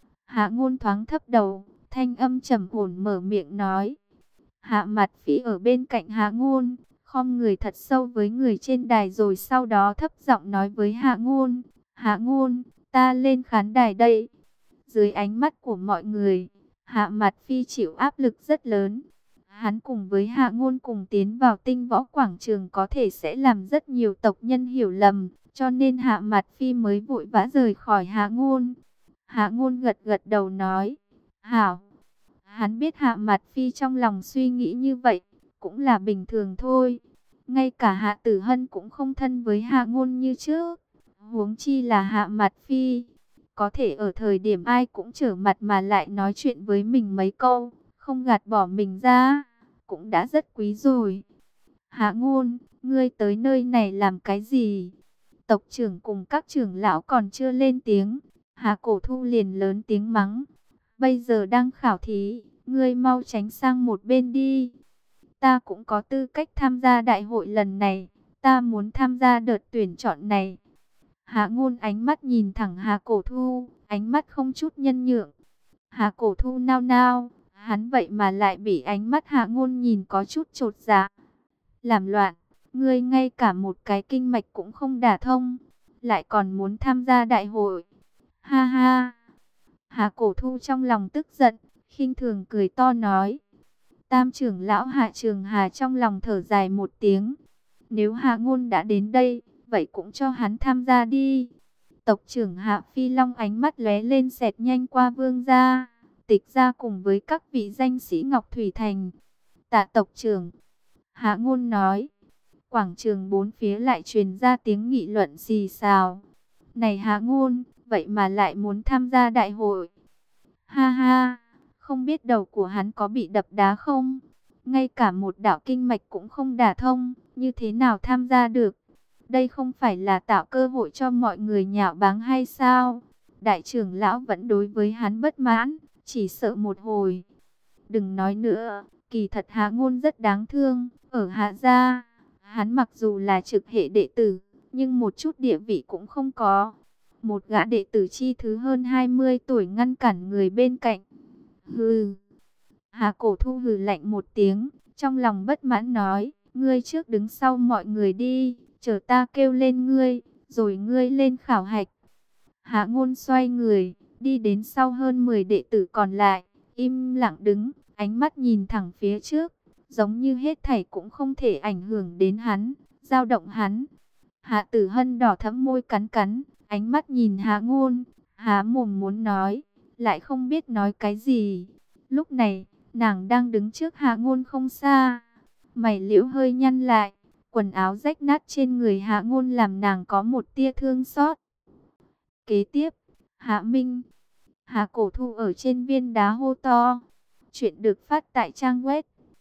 Hạ Ngôn thoáng thấp đầu, thanh âm trầm ổn mở miệng nói. Hạ Mạt Phi ở bên cạnh Hạ Ngôn, khom người thật sâu với người trên đài rồi sau đó thấp giọng nói với Hạ Ngôn. Hạ Ngôn, ta lên khán đài đây. Dưới ánh mắt của mọi người, Hạ Mạt Phi chịu áp lực rất lớn. Hắn cùng với Hạ Ngôn cùng tiến vào Tinh Võ Quảng Trường có thể sẽ làm rất nhiều tộc nhân hiểu lầm, cho nên Hạ Mạt Phi mới vội vã rời khỏi Hạ Ngôn. Hạ Ngôn gật gật đầu nói, hảo. Hắn biết Hạ Mạt Phi trong lòng suy nghĩ như vậy, cũng là bình thường thôi. Ngay cả Hạ Tử Hân cũng không thân với Hạ Ngôn như trước, huống chi là Hạ Mạt Phi. Có thể ở thời điểm ai cũng trở mặt mà lại nói chuyện với mình mấy câu, không gạt bỏ mình ra, cũng đã rất quý rồi. Hạ Ngôn, ngươi tới nơi này làm cái gì? Tộc trưởng cùng các trưởng lão còn chưa lên tiếng, Hạ Cổ Thu liền lớn tiếng mắng. Bây giờ đang khảo thí, ngươi mau tránh sang một bên đi. Ta cũng có tư cách tham gia đại hội lần này, ta muốn tham gia đợt tuyển chọn này. Hạ Ngôn ánh mắt nhìn thẳng Hạ Cổ Thu, ánh mắt không chút nhân nhượng. Hạ Cổ Thu nao nao, hắn vậy mà lại bị ánh mắt Hạ Ngôn nhìn có chút chột dạ. Làm loạn, ngươi ngay cả một cái kinh mạch cũng không đả thông, lại còn muốn tham gia đại hội. Ha ha. Hạ Cổ Thu trong lòng tức giận, khinh thường cười to nói. Tam trưởng lão Hạ Trường Hà trong lòng thở dài một tiếng. Nếu Hạ Ngôn đã đến đây, vậy cũng cho hắn tham gia đi. Tộc trưởng Hạ Phi Long ánh mắt lóe lên xẹt nhanh qua Vương gia, Tịch gia cùng với các vị danh sĩ Ngọc Thủy Thành. Tạ tộc trưởng, Hạ Ngôn nói. Quảng trường bốn phía lại truyền ra tiếng nghị luận xì xào. Này Hạ Ngôn, vậy mà lại muốn tham gia đại hội. Ha ha, không biết đầu của hắn có bị đập đá không? Ngay cả một đạo kinh mạch cũng không đả thông, như thế nào tham gia được? Đây không phải là tạo cơ hội cho mọi người nhạo báng hay sao? Đại trưởng lão vẫn đối với hắn bất mãn, chỉ sợ một hồi. Đừng nói nữa, kỳ thật Hạ Ngôn rất đáng thương. Ở Hạ gia, hắn mặc dù là trực hệ đệ tử, nhưng một chút địa vị cũng không có. Một gã đệ tử chi thứ hơn 20 tuổi ngăn cản người bên cạnh. Hừ. Hạ Cổ Thu hừ lạnh một tiếng, trong lòng bất mãn nói, ngươi trước đứng sau mọi người đi, chờ ta kêu lên ngươi, rồi ngươi lên khảo hạch. Hạ Ngôn xoay người, đi đến sau hơn 10 đệ tử còn lại, im lặng đứng, ánh mắt nhìn thẳng phía trước, giống như hết thảy cũng không thể ảnh hưởng đến hắn, dao động hắn. Hạ Tử Hân đỏ thẫm môi cắn cắn, ánh mắt nhìn Hạ Ngôn, há mồm muốn nói, lại không biết nói cái gì. Lúc này, nàng đang đứng trước Hạ Ngôn không xa, mày liễu hơi nhăn lại, quần áo rách nát trên người Hạ Ngôn làm nàng có một tia thương xót. Kế tiếp, Hạ Minh, Hạ Cổ Thu ở trên viên đá hô to. Chuyện được phát tại trang web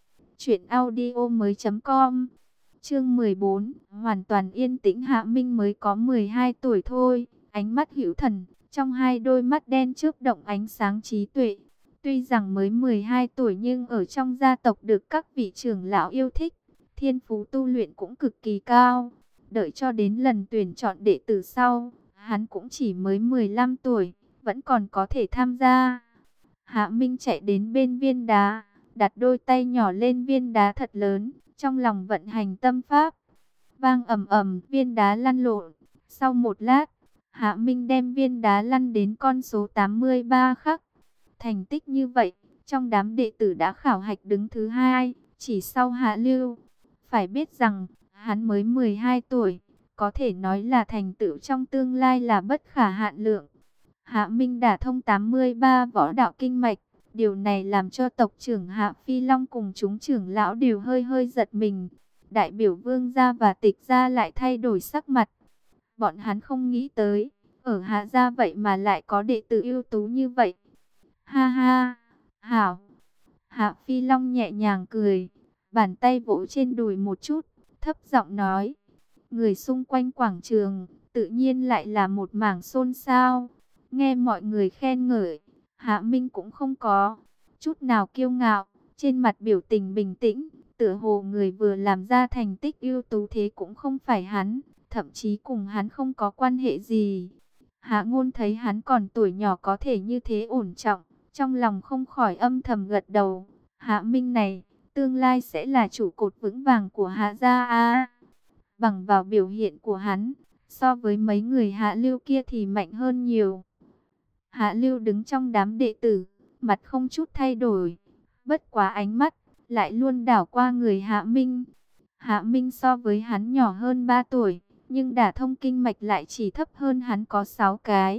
truyệnaudiomoi.com. Chương 14, hoàn toàn yên tĩnh. Hạ Minh mới có 12 tuổi thôi, ánh mắt hữu thần, trong hai đôi mắt đen chớp động ánh sáng trí tuệ. Tuy rằng mới 12 tuổi nhưng ở trong gia tộc được các vị trưởng lão yêu thích, thiên phú tu luyện cũng cực kỳ cao. Đợi cho đến lần tuyển chọn đệ tử sau, hắn cũng chỉ mới 15 tuổi, vẫn còn có thể tham gia. Hạ Minh chạy đến bên viên đá, đặt đôi tay nhỏ lên viên đá thật lớn, trong lòng vận hành tâm pháp. Vang ầm ầm, viên đá lăn lộn. Sau một lát, Hạ Minh đem viên đá lăn đến con số 83 khắc. Thành tích như vậy, trong đám đệ tử đã khảo hạch đứng thứ hai, chỉ sau Hạ Lưu. Phải biết rằng, hắn mới 12 tuổi, có thể nói là thành tựu trong tương lai là bất khả hạn lượng. Hạ Minh đả thông 83 võ đạo kinh mạch, điều này làm cho tộc trưởng Hạ Phi Long cùng chúng trưởng lão đều hơi hơi giật mình. Đại biểu Vương gia và Tịch gia lại thay đổi sắc mặt. Bọn hắn không nghĩ tới, ở Hạ gia vậy mà lại có đệ tử ưu tú như vậy. Ha ha, hảo. Hạ Phi Long nhẹ nhàng cười, bàn tay vỗ trên đùi một chút, thấp giọng nói. Người xung quanh quảng trường, tự nhiên lại là một mảng xôn xao. Nghe mọi người khen ngợi, Hạ Minh cũng không có chút nào kiêu ngạo, trên mặt biểu tình bình tĩnh, tựa hồ người vừa làm ra thành tích ưu tú thế cũng không phải hắn, thậm chí cùng hắn không có quan hệ gì. Hạ Ngôn thấy hắn còn tuổi nhỏ có thể như thế ổn trọng, trong lòng không khỏi âm thầm gật đầu. Hạ Minh này, tương lai sẽ là trụ cột vững vàng của Hạ gia a. Bằng vào biểu hiện của hắn, so với mấy người Hạ Lưu kia thì mạnh hơn nhiều. Hạ Lưu đứng trong đám đệ tử, mặt không chút thay đổi, bất quá ánh mắt lại luôn đảo qua người Hạ Minh. Hạ Minh so với hắn nhỏ hơn 3 tuổi, nhưng đả thông kinh mạch lại chỉ thấp hơn hắn có 6 cái.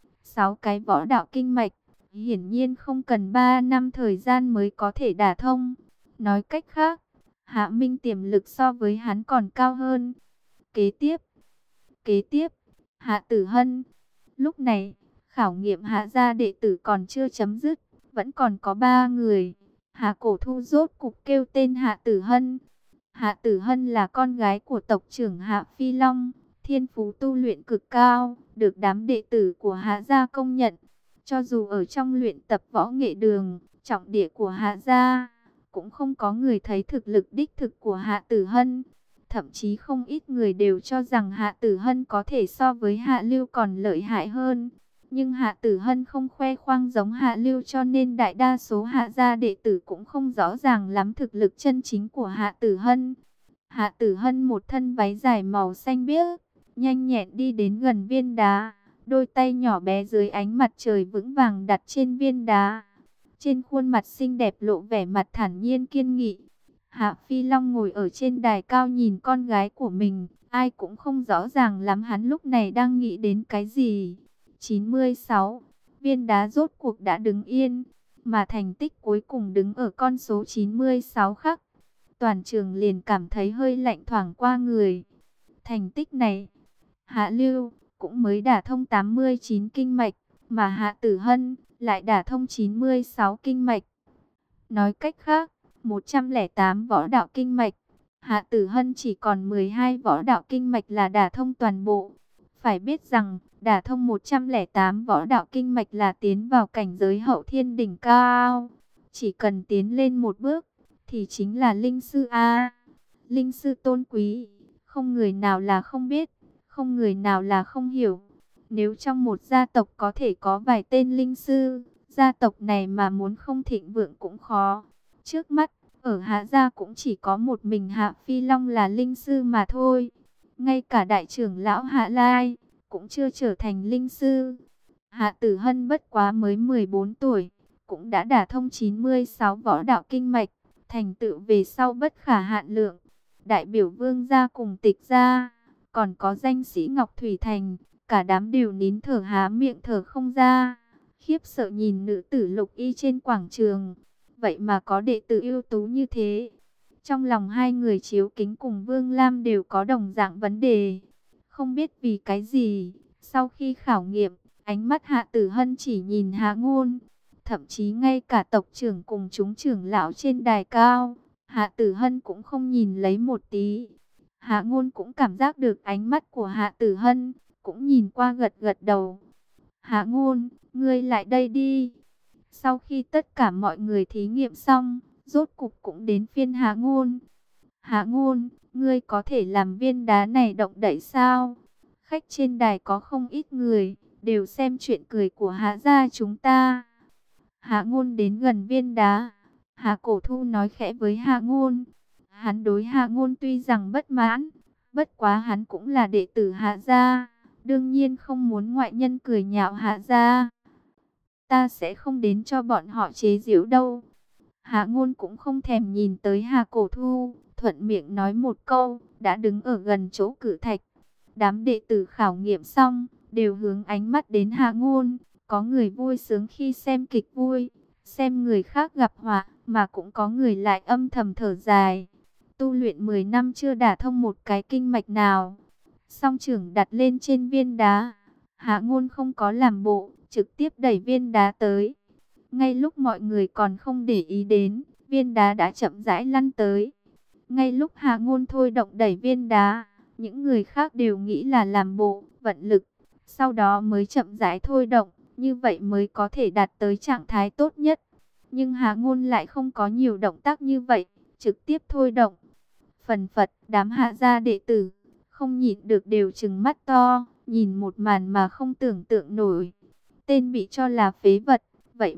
6 cái võ đạo kinh mạch, hiển nhiên không cần 3 năm thời gian mới có thể đả thông. Nói cách khác, Hạ Minh tiềm lực so với hắn còn cao hơn. Kế tiếp, Hạ Tử Hân. Lúc này, khảo nghiệm Hạ gia đệ tử còn chưa chấm dứt, vẫn còn có 3 người. Hạ Cổ Thu rốt cục kêu tên Hạ Tử Hân. Hạ Tử Hân là con gái của tộc trưởng Hạ Phi Long, thiên phú tu luyện cực cao, được đám đệ tử của Hạ gia công nhận. Cho dù ở trong luyện tập võ nghệ đường, trọng địa của Hạ gia, cũng không có người thấy thực lực đích thực của Hạ Tử Hân. Thậm chí không ít người đều cho rằng Hạ Tử Hân có thể so với Hạ Lưu còn lợi hại hơn. Nhưng Hạ Tử Hân không khoe khoang giống Hạ Lưu, cho nên đại đa số Hạ gia đệ tử cũng không rõ ràng lắm thực lực chân chính của Hạ Tử Hân. Hạ Tử Hân một thân váy dài màu xanh biếc, nhanh nhẹn đi đến gần viên đá, đôi tay nhỏ bé dưới ánh mặt trời vững vàng đặt trên viên đá. Trên khuôn mặt xinh đẹp lộ vẻ mặt thản nhiên kiên nghị. Hạ Phi Long ngồi ở trên đài cao nhìn con gái của mình, ai cũng không rõ ràng lắm hắn lúc này đang nghĩ đến cái gì. 96, viên đá rốt cuộc đã đứng yên, mà thành tích cuối cùng đứng ở con số 96 khắc. Toàn trường liền cảm thấy hơi lạnh thoảng qua người. Thành tích này, Hạ Lưu cũng mới đả thông 89 kinh mạch, mà Hạ Tử Hân lại đả thông 96 kinh mạch. Nói cách khác, 108 võ đạo kinh mạch, Hạ Tử Hân chỉ còn 12 võ đạo kinh mạch là đả thông toàn bộ. Phải biết rằng, đả thông 108 võ đạo kinh mạch là tiến vào cảnh giới hậu thiên đỉnh cao. Chỉ cần tiến lên một bước, thì chính là linh sư A. Linh sư tôn quý, không người nào là không biết, không người nào là không hiểu. Nếu trong một gia tộc có thể có vài tên linh sư, gia tộc này mà muốn không thịnh vượng cũng khó. Trước mắt, ở Hạ gia cũng chỉ có một mình Hạ Phi Long là linh sư mà thôi. ngay cả đại trưởng lão Hạ Lai cũng chưa trở thành linh sư. Hạ Tử Hân bất quá mới 14 tuổi, cũng đã đả thông 96 võ đạo kinh mạch, thành tựu về sau bất khả hạn lượng. Đại biểu Vương gia cùng Tịch gia, còn có danh sĩ Ngọc Thủy Thành, cả đám đều nín thở há miệng thở không ra, khiếp sợ nhìn nữ tử Lục Y trên quảng trường. Vậy mà có đệ tử ưu tú như thế. Trong lòng hai người Chiếu Kính cùng Vương Lam đều có đồng dạng vấn đề. Không biết vì cái gì, sau khi khảo nghiệm, ánh mắt Hạ Tử Hân chỉ nhìn Hạ Ngôn. Thậm chí ngay cả tộc trưởng cùng chúng trưởng lão trên đài cao, Hạ Tử Hân cũng không nhìn lấy một tí. Hạ Ngôn cũng cảm giác được ánh mắt của Hạ Tử Hân, cũng nhìn qua gật gật đầu. Hạ Ngôn, ngươi lại đây đi. Sau khi tất cả mọi người thí nghiệm xong, rốt cục cũng đến phiên Hạ Ngôn. Hạ Ngôn, ngươi có thể làm viên đá này động đậy sao? Khách trên đài có không ít người, đều xem chuyện cười của Hạ gia chúng ta. Hạ Ngôn đến gần viên đá. Hạ Cổ Thu nói khẽ với Hạ Ngôn. Hắn đối Hạ Ngôn tuy rằng bất mãn, bất quá hắn cũng là đệ tử Hạ gia, đương nhiên không muốn ngoại nhân cười nhạo Hạ gia. Ta sẽ không đến cho bọn họ chế giễu đâu. Hạ Ngôn cũng không thèm nhìn tới Hạ Cổ Thu, thuận miệng nói một câu, đã đứng ở gần chỗ cử thạch. Đám đệ tử khảo nghiệm xong, đều hướng ánh mắt đến Hạ Ngôn. Có người vui sướng khi xem kịch vui, xem người khác gặp họa, mà cũng có người lại âm thầm thở dài. Tu luyện 10 năm chưa đả thông một cái kinh mạch nào. Song trưởng đặt lên trên viên đá. Hạ Ngôn không có làm bộ, trực tiếp đẩy viên đá tới. Ngay lúc mọi người còn không để ý đến, viên đá đã chậm rãi lăn tới. Ngay lúc Hạ Ngôn thôi động đẩy viên đá, những người khác đều nghĩ là làm bộ, vận lực, sau đó mới chậm rãi thôi động, như vậy mới có thể đạt tới trạng thái tốt nhất. Nhưng Hạ Ngôn lại không có nhiều động tác như vậy, trực tiếp thôi động. Phần phật, đám Hạ gia đệ tử không nhịn được đều trừng mắt to, nhìn một màn mà không tưởng tượng nổi. Tên bị cho là phế vật, vậy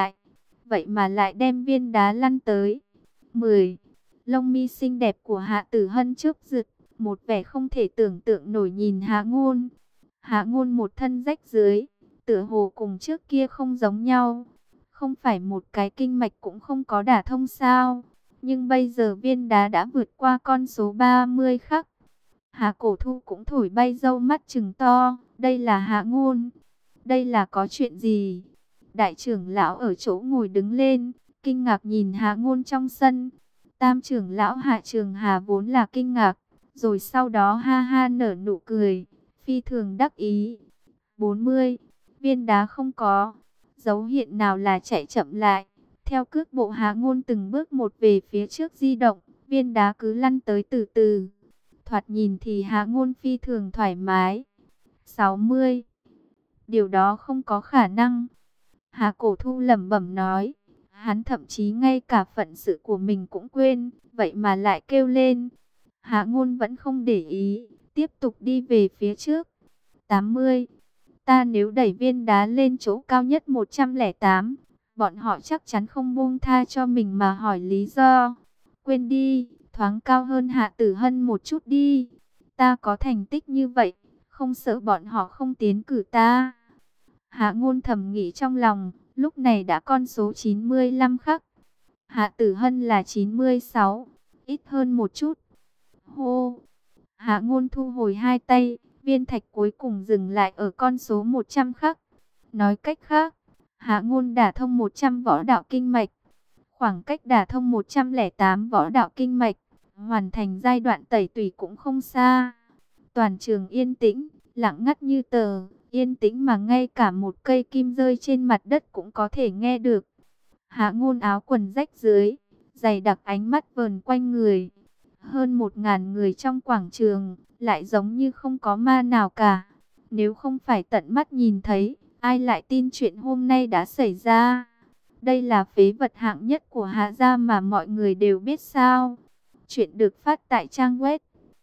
mà lại đem viên đá lăn tới. 10. Lông mi xinh đẹp của Hạ Tử Hân chớp giật, một vẻ không thể tưởng tượng nổi nhìn Hạ Ngôn. Hạ Ngôn một thân rách dưới, tựa hồ cùng trước kia không giống nhau. Không phải một cái kinh mạch cũng không có đả thông sao? Nhưng bây giờ viên đá đã vượt qua con số 30 khắc. Hạ Cổ Thu cũng thổi bay râu mắt trừng to. Đây là Hạ Ngôn. Đây là có chuyện gì? Đại trưởng lão ở chỗ ngồi đứng lên, kinh ngạc nhìn Hạ Ngôn trong sân. Tam trưởng lão Hạ Trường Hà vốn là kinh ngạc, rồi sau đó ha ha nở nụ cười, phi thường đắc ý. 40. Viên đá không có dấu hiện nào là chạy chậm lại. Theo cước bộ Hạ Ngôn từng bước một về phía trước di động, viên đá cứ lăn tới từ từ. Thoạt nhìn thì Hạ Ngôn phi thường thoải mái. 60. Điều đó không có khả năng. Hạ Cổ Thu lẩm bẩm nói. Hắn thậm chí ngay cả phận sự của mình cũng quên, vậy mà lại kêu lên. Hạ Ngôn vẫn không để ý, tiếp tục đi về phía trước. 80. Ta nếu đẩy viên đá lên chỗ cao nhất 108, bọn họ chắc chắn không buông tha cho mình mà hỏi lý do. Quên đi, thoáng cao hơn Hạ Tử Hân một chút đi. Ta có thành tích như vậy, không sợ bọn họ không tiến cử ta. Hạ Ngôn thầm nghĩ trong lòng, lúc này đã con số 95 khắc. Hạ Tử Hân là 96, ít hơn một chút. Hô! Hạ Ngôn thu hồi hai tay, viên thạch cuối cùng dừng lại ở con số 100 khắc. Nói cách khác, Hạ Ngôn đả thông 100 võ đạo kinh mạch. Khoảng cách đả thông 108 võ đạo kinh mạch, hoàn thành giai đoạn tẩy tủy cũng không xa. Toàn trường yên tĩnh, lặng ngắt như tờ, yên tĩnh mà ngay cả một cây kim rơi trên mặt đất cũng có thể nghe được. Hạ Ngôn áo quần rách dưới, dày đặc ánh mắt vờn quanh người. Hơn 1000 người trong quảng trường, lại giống như không có ma nào cả. Nếu không phải tận mắt nhìn thấy, ai lại tin chuyện hôm nay đã xảy ra? Đây là phế vật hạng nhất của Hạ gia mà mọi người đều biết sao? Chuyện được phát tại trang web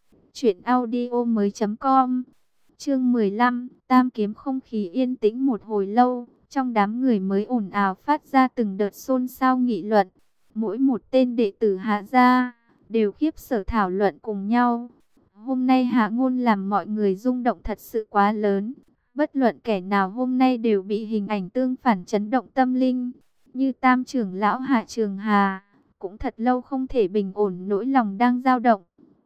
truyệnaudiomoi.com. Chương 15, Tam kiếm. Không khí yên tĩnh một hồi lâu, trong đám người mới ồn ào phát ra từng đợt xôn xao nghị luận. Mỗi một tên đệ tử Hạ gia đều khiếp sợ thảo luận cùng nhau. Hôm nay hạ ngôn làm mọi người rung động thật sự quá lớn. Bất luận kẻ nào hôm nay đều bị hình ảnh tương phản chấn động tâm linh. Như tam trưởng lão Hạ Trường Hà, cũng thật lâu không thể bình ổn nỗi lòng đang dao động.